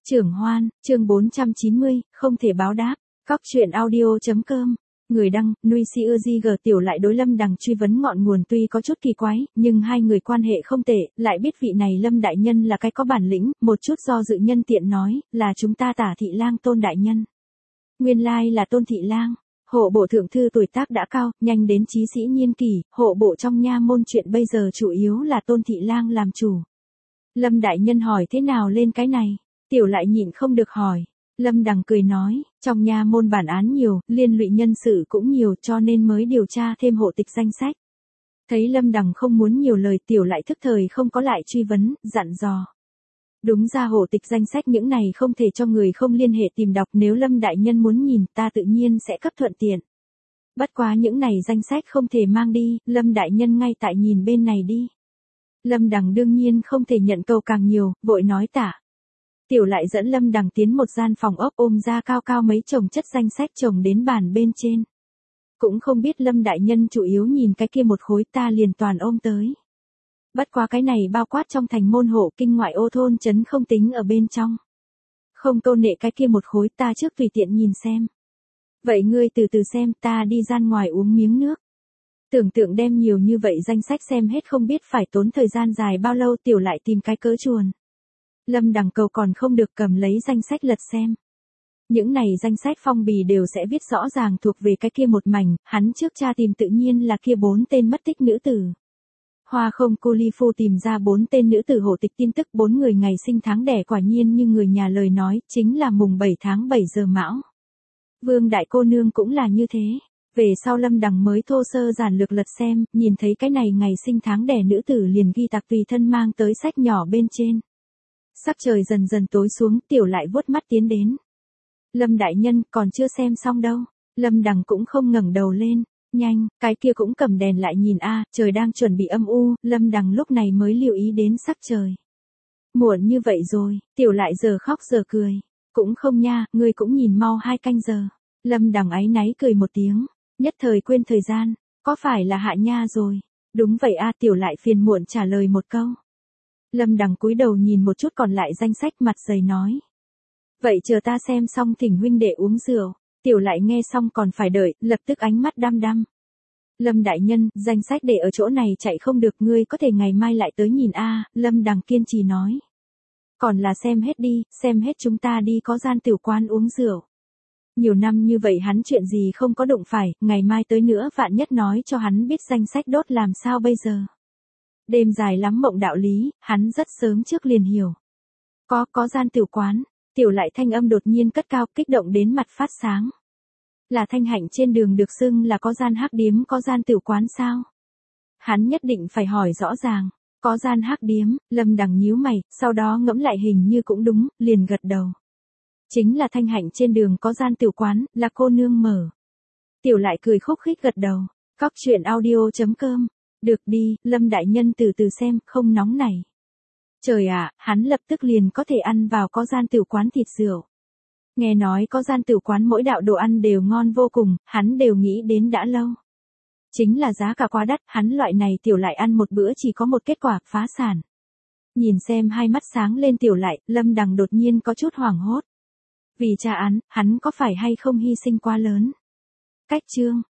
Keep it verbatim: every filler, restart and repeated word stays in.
Trưởng Hoan, chương bốn trăm chín mươi, không thể báo đáp. Cóc truyện audio.com. Người đăng, Nuôi Si Ưa Di G Tiểu lại đối Lâm Đằng truy vấn ngọn nguồn tuy có chút kỳ quái, nhưng hai người quan hệ không tệ, lại biết vị này Lâm đại nhân là cái có bản lĩnh, một chút do dự nhân tiện nói, là chúng ta Tả thị lang Tôn đại nhân. Nguyên lai là Tôn thị lang. Hộ bộ thượng thư tuổi tác đã cao, nhanh đến chí sĩ niên kỷ, hộ bộ trong nha môn chuyện bây giờ chủ yếu là Tôn thị lang làm chủ. Lâm đại nhân hỏi thế nào lên cái này? Tiểu lại nhịn không được hỏi. Lâm Đằng cười nói, trong nha môn bản án nhiều, liên lụy nhân sự cũng nhiều cho nên mới điều tra thêm hộ tịch danh sách. Thấy Lâm Đằng không muốn nhiều lời, Tiểu lại thức thời không có lại truy vấn, dặn dò. Đúng ra hộ tịch danh sách những này không thể cho người không liên hệ tìm đọc, nếu Lâm đại nhân muốn nhìn ta tự nhiên sẽ cấp thuận tiện. Bất quá những này danh sách không thể mang đi, Lâm đại nhân ngay tại nhìn bên này đi. Lâm Đằng đương nhiên không thể nhận cầu càng nhiều, vội nói tả. Tiểu lại dẫn Lâm Đằng tiến một gian phòng ốc, ôm ra cao cao mấy chồng chất danh sách chồng đến bàn bên trên. Cũng không biết Lâm đại nhân chủ yếu nhìn cái kia một khối, ta liền toàn ôm tới. Bất quá cái này bao quát trong thành môn hộ kinh ngoại ô thôn trấn không tính ở bên trong. Không câu nệ cái kia một khối, ta trước tùy tiện nhìn xem. Vậy ngươi từ từ xem, ta đi ra ngoài uống miếng nước. Tưởng tượng đem nhiều như vậy danh sách xem hết không biết phải tốn thời gian dài bao lâu, Tiểu lại tìm cái cớ chuồn. Lâm Đằng cầu còn không được, cầm lấy danh sách lật xem. Những này danh sách phong bì đều sẽ viết rõ ràng thuộc về cái kia một mảnh, hắn trước tra tìm tự nhiên là kia bốn tên mất tích nữ tử. Hoa không cô ly phu tìm ra bốn tên nữ tử hộ tịch tin tức, bốn người ngày sinh tháng đẻ quả nhiên như người nhà lời nói, chính là mùng bảy tháng bảy giờ mão. Vương đại cô nương cũng là như thế. Về sau Lâm Đằng mới thô sơ giản lược lật xem, nhìn thấy cái này ngày sinh tháng đẻ nữ tử liền ghi tạc tùy thân mang tới sách nhỏ bên trên. Sắc trời dần dần tối xuống, Tiểu lại vuốt mắt tiến đến. Lâm đại nhân, còn chưa xem xong đâu. Lâm Đằng cũng không ngẩng đầu lên. Nhanh, cái kia cũng cầm đèn lại nhìn a, trời đang chuẩn bị âm u, Lâm Đằng lúc này mới lưu ý đến sắc trời. Muộn như vậy rồi, Tiểu lại giờ khóc giờ cười. Cũng không nha, ngươi cũng nhìn mau hai canh giờ. Lâm Đằng áy náy cười một tiếng, nhất thời quên thời gian, có phải là hạ nha rồi? Đúng vậy a, Tiểu lại phiền muộn trả lời một câu. Lâm Đằng cúi đầu nhìn một chút còn lại danh sách, mặt dày nói. Vậy chờ ta xem xong thỉnh huynh đệ uống rượu. Tiểu lại nghe xong còn phải đợi, lập tức ánh mắt đăm đăm. Lâm đại nhân, danh sách để ở chỗ này chạy không được, ngươi có thể ngày mai lại tới nhìn a. Lâm Đằng kiên trì nói. Còn là xem hết đi, xem hết chúng ta đi có gian tiểu quán uống rượu. Nhiều năm như vậy hắn chuyện gì không có đụng phải, ngày mai tới nữa vạn nhất nói cho hắn biết danh sách đốt làm sao bây giờ. Đêm dài lắm mộng đạo lý, hắn rất sớm trước liền hiểu. Có, có gian tiểu quán. Tiểu lại thanh âm đột nhiên cất cao, kích động đến mặt phát sáng. Là Thanh Hạnh trên đường được xưng là có gian hắc điếm, có gian tiểu quán sao? Hắn nhất định phải hỏi rõ ràng. Có gian hắc điếm, Lâm Đằng nhíu mày, sau đó ngẫm lại hình như cũng đúng, liền gật đầu. Chính là Thanh Hạnh trên đường có gian tiểu quán, là cô nương mở. Tiểu lại cười khúc khích gật đầu. Cóc truyện audio.com. Được đi, Lâm đại nhân từ từ xem, không nóng này. Trời ạ, à, hắn lập tức liền có thể ăn vào có gian tiểu quán thịt rượu. Nghe nói có gian tiểu quán mỗi đạo đồ ăn đều ngon vô cùng, hắn đều nghĩ đến đã lâu. Chính là giá cả quá đắt, hắn loại này Tiểu lại ăn một bữa chỉ có một kết quả, phá sản. Nhìn xem hai mắt sáng lên Tiểu lại, Lâm Đằng đột nhiên có chút hoảng hốt. Vì tra án, hắn có phải hay không hy sinh quá lớn? Cách chương.